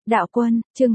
Đạo Quân, chương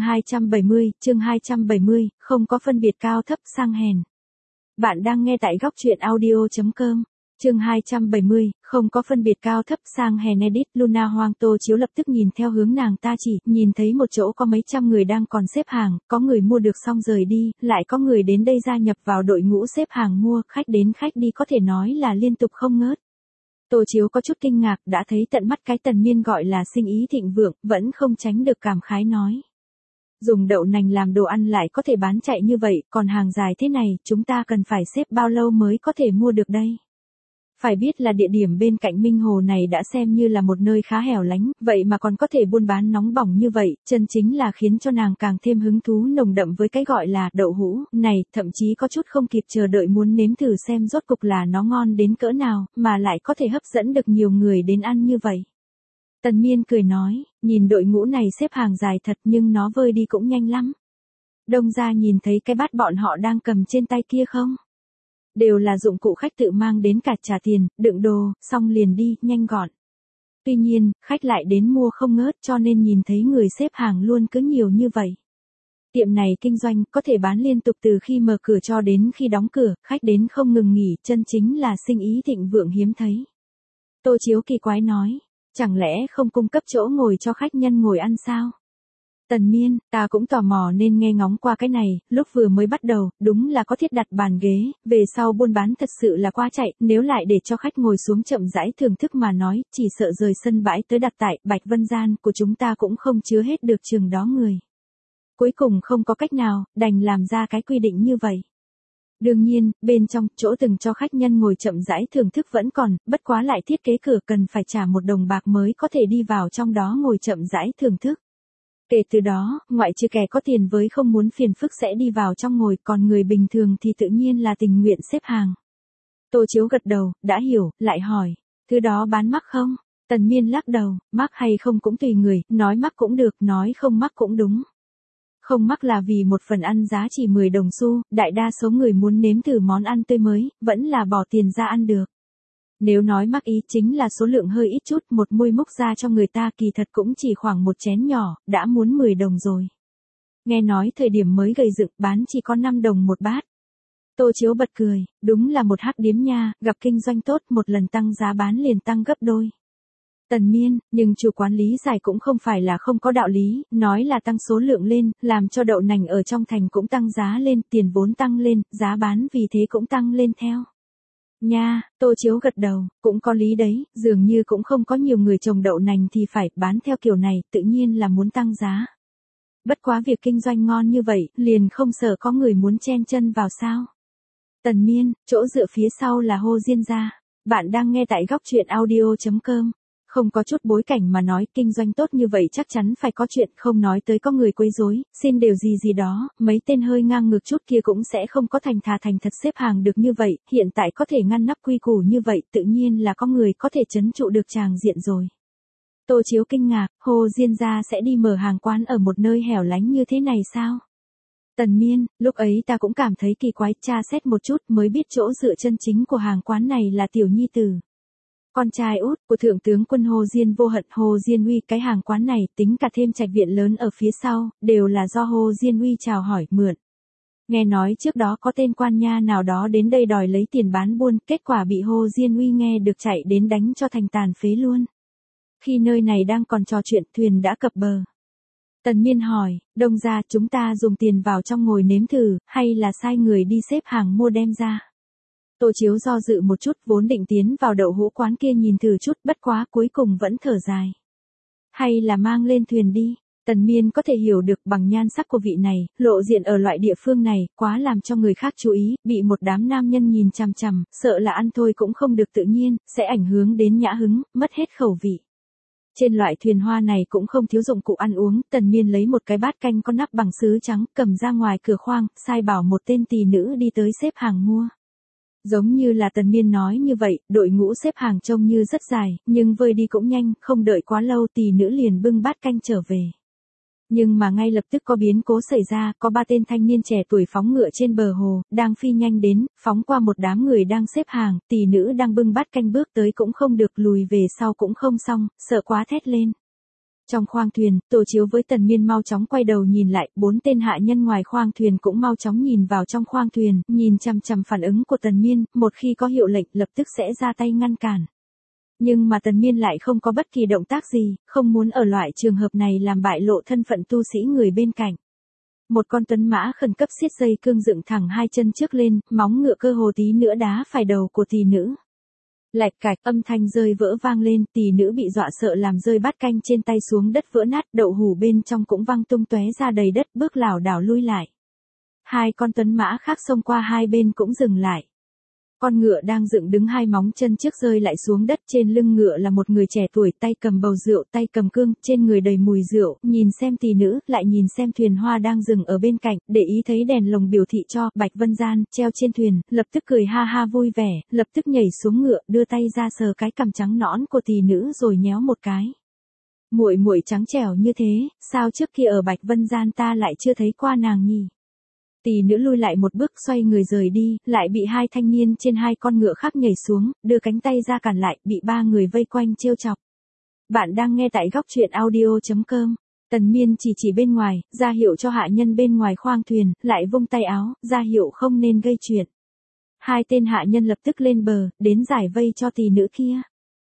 270, không có phân biệt cao thấp sang hèn. Bạn đang nghe tại góc truyện audio.com. Chương 270, không có phân biệt cao thấp sang hèn edit. Luna Hoang Tô Chiếu lập tức nhìn theo hướng nàng ta chỉ, nhìn thấy một chỗ có mấy trăm người đang còn xếp hàng, có người mua được xong rời đi, lại có người đến đây gia nhập vào đội ngũ xếp hàng mua, khách đến khách đi, có thể nói là liên tục không ngớt. Tô Chiếu có chút kinh ngạc, đã thấy tận mắt cái Tần Miên gọi là sinh ý thịnh vượng, vẫn không tránh được cảm khái nói. Dùng đậu nành làm đồ ăn lại có thể bán chạy như vậy, còn hàng dài thế này, chúng ta cần phải xếp bao lâu mới có thể mua được đây? Phải biết là địa điểm bên cạnh Minh Hồ này đã xem như là một nơi khá hẻo lánh, vậy mà còn có thể buôn bán nóng bỏng như vậy, chân chính là khiến cho nàng càng thêm hứng thú nồng đậm với cái gọi là đậu hũ này, thậm chí có chút không kịp chờ đợi muốn nếm thử xem rốt cục là nó ngon đến cỡ nào, mà lại có thể hấp dẫn được nhiều người đến ăn như vậy. Tần Miên cười nói, nhìn đội ngũ này xếp hàng dài thật nhưng nó vơi đi cũng nhanh lắm. Đông gia nhìn thấy cái bát bọn họ đang cầm trên tay kia không? Đều là dụng cụ khách tự mang đến cả trả tiền, đựng đồ, xong liền đi, nhanh gọn. Tuy nhiên, khách lại đến mua không ngớt cho nên nhìn thấy người xếp hàng luôn cứ nhiều như vậy. Tiệm này kinh doanh có thể bán liên tục từ khi mở cửa cho đến khi đóng cửa, khách đến không ngừng nghỉ, chân chính là sinh ý thịnh vượng hiếm thấy. Tô Chiếu kỳ quái nói, chẳng lẽ không cung cấp chỗ ngồi cho khách nhân ngồi ăn sao? Tần Miên, ta cũng tò mò nên nghe ngóng qua cái này, lúc vừa mới bắt đầu, đúng là có thiết đặt bàn ghế, về sau buôn bán thật sự là quá chạy, nếu lại để cho khách ngồi xuống chậm rãi thưởng thức mà nói, chỉ sợ rời sân bãi tới đặt tại Bạch Vân Gian của chúng ta cũng không chứa hết được chừng đó người. Cuối cùng không có cách nào, đành làm ra cái quy định như vậy. Đương nhiên, bên trong, chỗ từng cho khách nhân ngồi chậm rãi thưởng thức vẫn còn, bất quá lại thiết kế cửa cần phải trả 1 đồng bạc mới có thể đi vào trong đó ngồi chậm rãi thưởng thức. Kể từ đó, ngoại trừ kẻ có tiền với không muốn phiền phức sẽ đi vào trong ngồi, còn người bình thường thì tự nhiên là tình nguyện xếp hàng. Tô Chiếu gật đầu, đã hiểu, lại hỏi, thứ đó bán mắc không? Tần Miên lắc đầu, mắc hay không cũng tùy người, nói mắc cũng được, nói không mắc cũng đúng. Không mắc là vì một phần ăn giá chỉ 10 đồng xu, đại đa số người muốn nếm thử món ăn tươi mới, vẫn là bỏ tiền ra ăn được. Nếu nói mắc ý chính là số lượng hơi ít chút, một muôi múc ra cho người ta kỳ thật cũng chỉ khoảng một chén nhỏ, đã muốn 10 đồng rồi. Nghe nói thời điểm mới gầy dựng bán chỉ có 5 đồng một bát. Tô Chiếu bật cười, đúng là một hắc điếm nha, gặp kinh doanh tốt một lần tăng giá bán liền tăng gấp đôi. Tần Miên, nhưng chủ quán lý giải cũng không phải là không có đạo lý, nói là tăng số lượng lên, làm cho đậu nành ở trong thành cũng tăng giá lên, tiền vốn tăng lên, giá bán vì thế cũng tăng lên theo. Nha, Tô Chiếu gật đầu, cũng có lý đấy, dường như cũng không có nhiều người trồng đậu nành thì phải bán theo kiểu này, tự nhiên là muốn tăng giá. Bất quá việc kinh doanh ngon như vậy, liền không sợ có người muốn chen chân vào sao. Tần Miên, chỗ dựa phía sau là Hồ Diên gia. Bạn đang nghe tại góc truyện audio.com. Không có chút bối cảnh mà nói kinh doanh tốt như vậy chắc chắn phải có chuyện, không nói tới có người quấy rối, xin điều gì đó, mấy tên hơi ngang ngược chút kia cũng sẽ không có thành thà thành thật xếp hàng được như vậy, hiện tại có thể ngăn nắp quy củ như vậy tự nhiên là có người có thể trấn trụ được tràng diện rồi. Tô Chiếu kinh ngạc, Hồ Diên gia sẽ đi mở hàng quán ở một nơi hẻo lánh như thế này sao? Tần Miên, lúc ấy ta cũng cảm thấy kỳ quái, tra xét một chút mới biết chỗ dựa chân chính của hàng quán này là tiểu nhi tử. Con trai út của Thượng tướng quân Hồ Diên Vô Hận Hồ Diên Uy, cái hàng quán này tính cả thêm trạch viện lớn ở phía sau, đều là do Hồ Diên Uy chào hỏi mượn. Nghe nói trước đó có tên quan nha nào đó đến đây đòi lấy tiền bán buôn, kết quả bị Hồ Diên Uy nghe được chạy đến đánh cho thành tàn phế luôn. Khi nơi này đang còn trò chuyện, thuyền đã cập bờ. Tần Miên hỏi, Đông gia chúng ta dùng tiền vào trong ngồi nếm thử, hay là sai người đi xếp hàng mua đem ra? Tô Chiếu do dự một chút, vốn định tiến vào đậu hũ quán kia nhìn thử chút, bất quá cuối cùng vẫn thở dài. Hay là mang lên thuyền đi? Tần Miên có thể hiểu được bằng nhan sắc của vị này, lộ diện ở loại địa phương này, quá làm cho người khác chú ý, bị một đám nam nhân nhìn chằm chằm, sợ là ăn thôi cũng không được tự nhiên, sẽ ảnh hưởng đến nhã hứng, mất hết khẩu vị. Trên loại thuyền hoa này cũng không thiếu dụng cụ ăn uống, Tần Miên lấy một cái bát canh có nắp bằng sứ trắng, cầm ra ngoài cửa khoang, sai bảo một tên tỳ nữ đi tới xếp hàng mua. Giống như là Tần Miên nói như vậy, đội ngũ xếp hàng trông như rất dài, nhưng vơi đi cũng nhanh, không đợi quá lâu tỳ nữ liền bưng bát canh trở về. Nhưng mà ngay lập tức có biến cố xảy ra, có 3 tên thanh niên trẻ tuổi phóng ngựa trên bờ hồ, đang phi nhanh đến, phóng qua một đám người đang xếp hàng, tỳ nữ đang bưng bát canh bước tới cũng không được, lùi về sau cũng không xong, sợ quá thét lên. Trong khoang thuyền, Tô Chiếu với Tần Miên mau chóng quay đầu nhìn lại, 4 tên hạ nhân ngoài khoang thuyền cũng mau chóng nhìn vào trong khoang thuyền, nhìn chằm chằm phản ứng của Tần Miên, một khi có hiệu lệnh lập tức sẽ ra tay ngăn cản. Nhưng mà Tần Miên lại không có bất kỳ động tác gì, không muốn ở loại trường hợp này làm bại lộ thân phận tu sĩ người bên cạnh. Một con tuấn mã khẩn cấp siết dây cương dựng thẳng hai chân trước lên, móng ngựa cơ hồ tí nữa đá phải đầu của tỷ nữ. Lạch cạch, âm thanh rơi vỡ vang lên, tỷ nữ bị dọa sợ làm rơi bát canh trên tay xuống đất vỡ nát, đậu hũ bên trong cũng văng tung tóe ra đầy đất, bước lảo đảo lui lại. Hai con tuấn mã khác xông qua hai bên cũng dừng lại. Con ngựa đang dựng đứng hai móng chân trước rơi lại xuống đất, trên lưng ngựa là một người trẻ tuổi, tay cầm bầu rượu, tay cầm cương, trên người đầy mùi rượu, nhìn xem tỷ nữ, lại nhìn xem thuyền hoa đang dừng ở bên cạnh, để ý thấy đèn lồng biểu thị cho Bạch Vân Gian treo trên thuyền, lập tức cười ha ha vui vẻ, lập tức nhảy xuống ngựa, đưa tay ra sờ cái cằm trắng nõn của tỷ nữ rồi nhéo một cái. Muội muội trắng trẻo như thế, sao trước kia ở Bạch Vân Gian ta lại chưa thấy qua nàng nhỉ? Tỷ nữ lui lại một bước xoay người rời đi, lại bị hai thanh niên trên hai con ngựa khác nhảy xuống, đưa cánh tay ra cản lại, bị ba người vây quanh trêu chọc. Bạn đang nghe tại góc truyện audio.com. Tần Miên chỉ bên ngoài, ra hiệu cho hạ nhân bên ngoài khoang thuyền, lại vung tay áo, ra hiệu không nên gây chuyện. Hai tên hạ nhân lập tức lên bờ, đến giải vây cho tỷ nữ kia.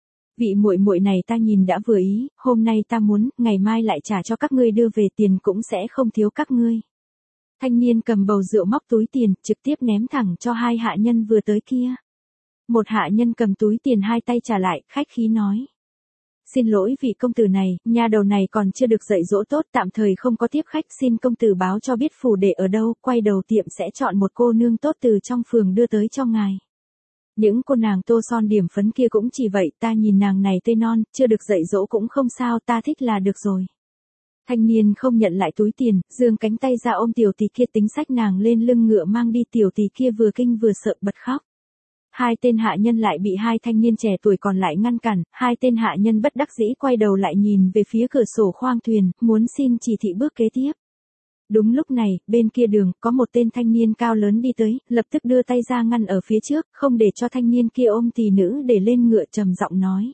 Vị muội muội này ta nhìn đã vừa ý, hôm nay ta muốn, ngày mai lại trả cho các ngươi đưa về, tiền cũng sẽ không thiếu các ngươi. Thanh niên cầm bầu rượu móc túi tiền, trực tiếp ném thẳng cho hai hạ nhân vừa tới kia. Một hạ nhân cầm túi tiền hai tay trả lại, khách khí nói. Xin lỗi vị công tử này, nha đầu này còn chưa được dạy dỗ tốt, tạm thời không có tiếp khách, xin công tử báo cho biết phủ để ở đâu, quay đầu tiệm sẽ chọn một cô nương tốt từ trong phường đưa tới cho ngài. Những cô nàng tô son điểm phấn kia cũng chỉ vậy, ta nhìn nàng này tươi non, chưa được dạy dỗ cũng không sao, ta thích là được rồi. Thanh niên không nhận lại túi tiền, giương cánh tay ra ôm tiểu tỷ kia tính xách nàng lên lưng ngựa mang đi, tiểu tỷ kia vừa kinh vừa sợ bật khóc. Hai tên hạ nhân lại bị hai thanh niên trẻ tuổi còn lại ngăn cản, hai tên hạ nhân bất đắc dĩ quay đầu lại nhìn về phía cửa sổ khoang thuyền, muốn xin chỉ thị bước kế tiếp. Đúng lúc này, bên kia đường, có một tên thanh niên cao lớn đi tới, lập tức đưa tay ra ngăn ở phía trước, không để cho thanh niên kia ôm tỷ nữ để lên ngựa, trầm giọng nói.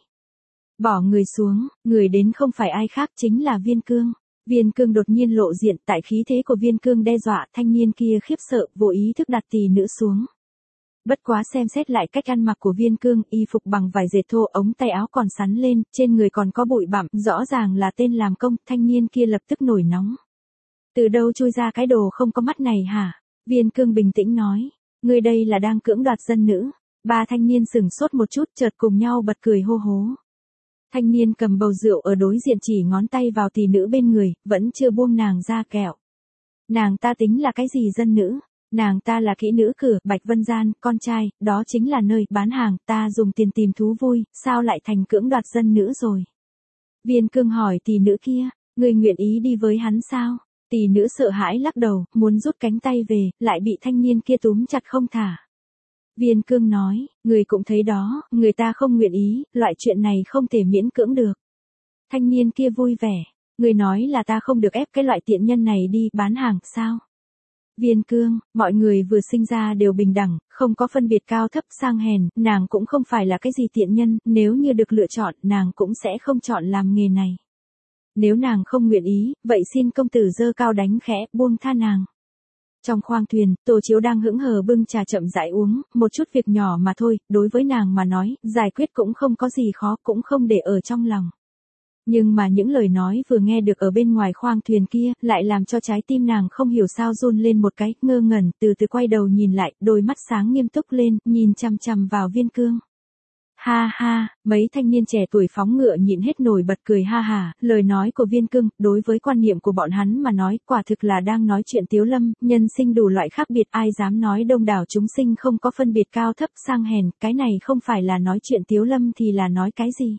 Bỏ người xuống, người đến không phải ai khác chính là Viên Cương. Viên Cương đột nhiên lộ diện, tại khí thế của Viên Cương đe dọa, thanh niên kia khiếp sợ, vô ý thức đặt tỷ nữ xuống. Bất quá xem xét lại cách ăn mặc của Viên Cương, y phục bằng vải dệt thô, ống tay áo còn sắn lên, trên người còn có bụi bặm, rõ ràng là tên làm công, thanh niên kia lập tức nổi nóng. Từ đâu chui ra cái đồ không có mắt này hả? Viên Cương bình tĩnh nói, ngươi đây là đang cưỡng đoạt dân nữ. Ba thanh niên sửng sốt một chút, chợt cùng nhau bật cười hô hố. Thanh niên cầm bầu rượu ở đối diện chỉ ngón tay vào tỷ nữ bên người, vẫn chưa buông nàng ra kẹo. Nàng ta tính là cái gì dân nữ? Nàng ta là kỹ nữ cửa, Bạch Vân Gian, con trai, đó chính là nơi bán hàng, ta dùng tiền tìm thú vui, sao lại thành cưỡng đoạt dân nữ rồi? Viên Cương hỏi tỷ nữ kia, người nguyện ý đi với hắn sao? Tỷ nữ sợ hãi lắc đầu, muốn rút cánh tay về, lại bị thanh niên kia túm chặt không thả. Viên Cương nói, người cũng thấy đó, người ta không nguyện ý, loại chuyện này không thể miễn cưỡng được. Thanh niên kia vui vẻ, người nói là ta không được ép cái loại tiện nhân này đi bán hàng, sao? Viên Cương, mọi người vừa sinh ra đều bình đẳng, không có phân biệt cao thấp sang hèn, nàng cũng không phải là cái gì tiện nhân, nếu như được lựa chọn, nàng cũng sẽ không chọn làm nghề này. Nếu nàng không nguyện ý, vậy xin công tử giơ cao đánh khẽ, buông tha nàng. Trong khoang thuyền, Tô Chiếu đang hững hờ bưng trà chậm rãi uống, một chút việc nhỏ mà thôi, đối với nàng mà nói, giải quyết cũng không có gì khó, cũng không để ở trong lòng. Nhưng mà những lời nói vừa nghe được ở bên ngoài khoang thuyền kia, lại làm cho trái tim nàng không hiểu sao run lên một cái, ngơ ngẩn, từ từ quay đầu nhìn lại, đôi mắt sáng nghiêm túc lên, nhìn chằm chằm vào Viên Cương. Ha ha, mấy thanh niên trẻ tuổi phóng ngựa nhịn hết nổi bật cười ha ha, lời nói của Viên Cương, đối với quan niệm của bọn hắn mà nói, quả thực là đang nói chuyện tiếu lâm, nhân sinh đủ loại khác biệt, ai dám nói đông đảo chúng sinh không có phân biệt cao thấp sang hèn, cái này không phải là nói chuyện tiếu lâm thì là nói cái gì?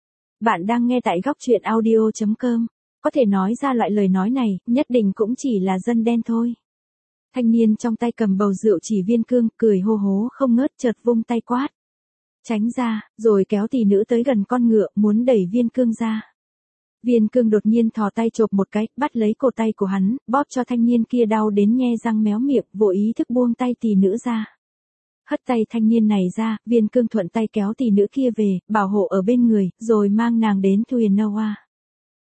Bạn đang nghe tại góc truyện audio.com, có thể nói ra loại lời nói này, nhất định cũng chỉ là dân đen thôi. Thanh niên trong tay cầm bầu rượu chỉ Viên Cương, cười hô hố không ngớt, chợt vung tay quát. Tránh ra, rồi kéo tỷ nữ tới gần con ngựa, muốn đẩy Viên Cương ra. Viên Cương đột nhiên thò tay chộp một cái, bắt lấy cổ tay của hắn, bóp cho thanh niên kia đau đến nhe răng méo miệng, vô ý thức buông tay tỷ nữ ra. Hất tay thanh niên này ra, Viên Cương thuận tay kéo tỷ nữ kia về, bảo hộ ở bên người, rồi mang nàng đến thuyền Noah.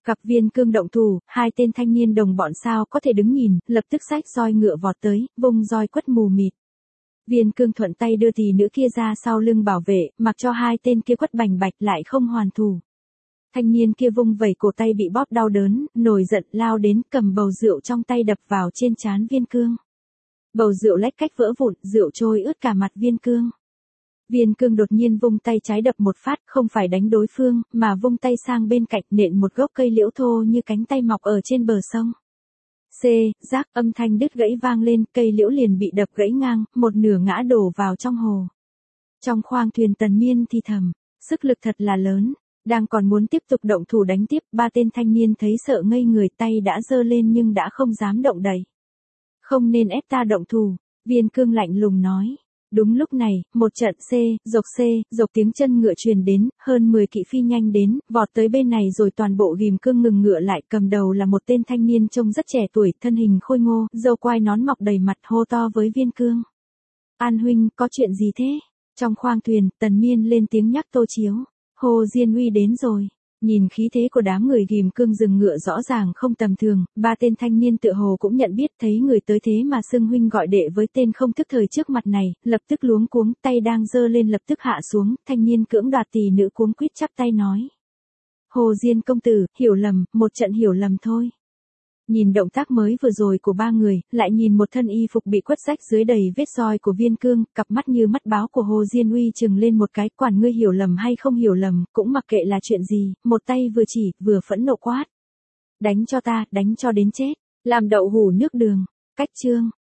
Gặp Viên Cương động thủ, hai tên thanh niên đồng bọn sao có thể đứng nhìn, lập tức xách roi ngựa vọt tới, vung roi quất mù mịt. Viên Cương thuận tay đưa tỷ nữ kia ra sau lưng bảo vệ, mặc cho hai tên kia quất bành bạch lại không hoàn thủ. Thanh niên kia vung vẩy cổ tay bị bóp đau đớn, nổi giận lao đến cầm bầu rượu trong tay đập vào trên trán Viên Cương. Bầu rượu lách cách vỡ vụn, rượu trôi ướt cả mặt Viên Cương. Viên Cương đột nhiên vung tay trái đập một phát, không phải đánh đối phương, mà vung tay sang bên cạnh nện một gốc cây liễu thô như cánh tay mọc ở trên bờ sông. Rác, âm thanh đứt gãy vang lên, cây liễu liền bị đập gãy ngang, một nửa ngã đổ vào trong hồ. Trong khoang thuyền Tần Miên thì thầm, sức lực thật là lớn, đang còn muốn tiếp tục động thủ đánh tiếp, ba tên thanh niên thấy sợ ngây người, tay đã giơ lên nhưng đã không dám động đậy. Không nên ép ta động thủ, Viên Cương lạnh lùng nói. Đúng lúc này, một trận dộc tiếng chân ngựa truyền đến, hơn 10 kỵ phi nhanh đến, vọt tới bên này rồi toàn bộ ghìm cương ngừng ngựa lại, cầm đầu là một tên thanh niên trông rất trẻ tuổi, thân hình khôi ngô, râu quai nón mọc đầy mặt, hô to với Viên Cương. An huynh, có chuyện gì thế? Trong khoang thuyền, Tần Miên lên tiếng nhắc Tô Chiếu. Hồ Diên Uy đến rồi. Nhìn khí thế của đám người ghìm cương dừng ngựa rõ ràng không tầm thường, ba tên thanh niên tựa hồ cũng nhận biết, thấy người tới thế mà xưng huynh gọi đệ với tên không thức thời trước mặt này, lập tức luống cuống, tay đang giơ lên lập tức hạ xuống, thanh niên cưỡng đoạt tỷ nữ cuống quýt chắp tay nói. Hồ Diên công tử, hiểu lầm, một trận hiểu lầm thôi. Nhìn động tác mới vừa rồi của ba người, lại nhìn một thân y phục bị quất rách dưới đầy vết roi của Viên Cương, cặp mắt như mắt báo của Hồ Diên Uy trừng lên một cái, quản ngươi hiểu lầm hay không hiểu lầm, cũng mặc kệ là chuyện gì, một tay vừa chỉ, vừa phẫn nộ quát. Đánh cho ta, đánh cho đến chết, làm đậu hủ nước đường, cách chương.